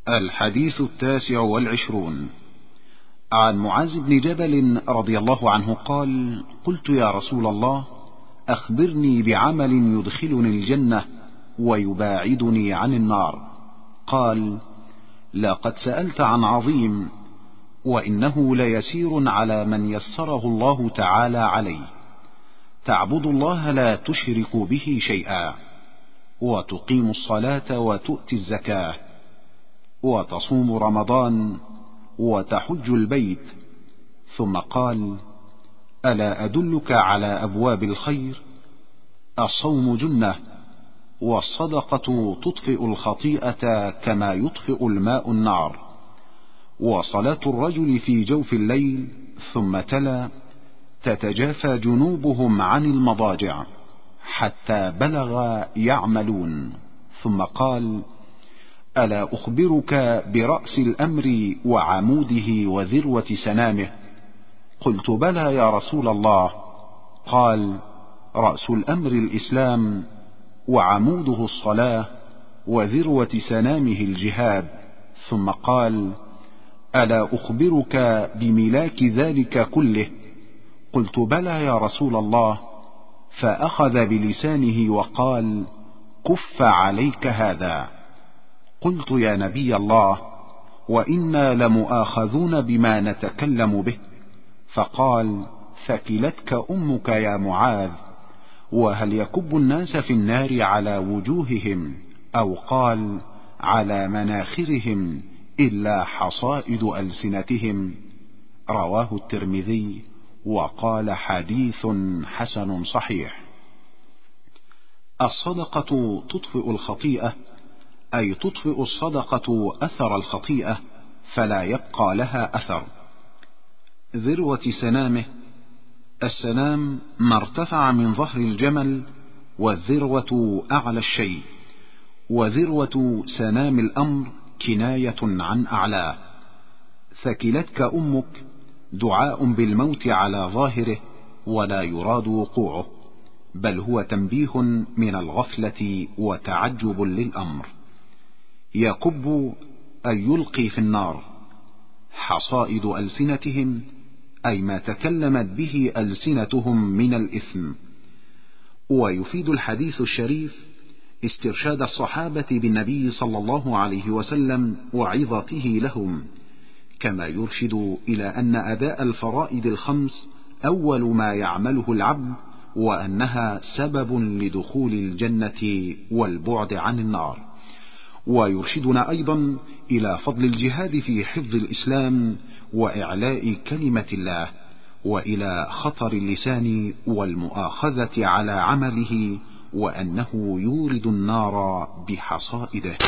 الحديث 29. عن معاذ بن جبل رضي الله عنه قال: قلت يا رسول الله، أخبرني بعمل يدخلني الجنة ويباعدني عن النار. قال: لقد سألت عن عظيم، وإنه ليسير على من يسره الله تعالى عليه. تعبد الله لا تشرك به شيئا، وتقيم الصلاة وتؤتي الزكاة، وتصوم رمضان، وتحج البيت. ثم قال: ألا أدلك على أبواب الخير؟ الصوم جنة، والصدقة تطفئ الخطيئة كما يطفئ الماء النار، وصلاة الرجل في جوف الليل. ثم تلا: تتجافى جنوبهم عن المضاجع حتى بلغ يعملون. ثم قال: ألا أخبرك برأس الأمر وعموده وذروة سنامه؟ قلت: بلى يا رسول الله. قال: رأس الأمر الإسلام، وعموده الصلاة، وذروة سنامه الجهاد. ثم قال: ألا أخبرك بملاك ذلك كله؟ قلت: بلى يا رسول الله. فأخذ بلسانه وقال: كف عليك هذا. قلت: يا نبي الله، وإنا لمؤاخذون بما نتكلم به. فقال: ثكلتك أمك يا معاذ. وهل يكب الناس في النار على وجوههم، أو قال على مناخرهم، إلا حصائد ألسنتهم؟ رواه الترمذي، وقال: حديث حسن صحيح. الصدقة تطفئ الخطيئة، أي تطفئ الصدقة أثر الخطيئة فلا يبقى لها أثر. ذروة سنامه، السنام ما ارتفع من ظهر الجمل، والذروة أعلى الشيء، وذروة سنام الأمر كناية عن أعلاه. ثكلتك أمك دعاء بالموت على ظاهره، ولا يراد وقوعه، بل هو تنبيه من الغفلة وتعجب للأمر. يكب أي يلقي في النار. حصائد ألسنتهم، أي ما تكلمت به ألسنتهم من الإثم. ويفيد الحديث الشريف استرشاد الصحابة بالنبي صلى الله عليه وسلم وعظته لهم، كما يرشد إلى أن أداء الفرائض الخمس أول ما يعمله العبد، وأنها سبب لدخول الجنة والبعد عن النار. ويرشدنا أيضا إلى فضل الجهاد في حفظ الإسلام وإعلاء كلمة الله، وإلى خطر اللسان والمؤاخذة على عمله، وأنه يورد النار بحصائده.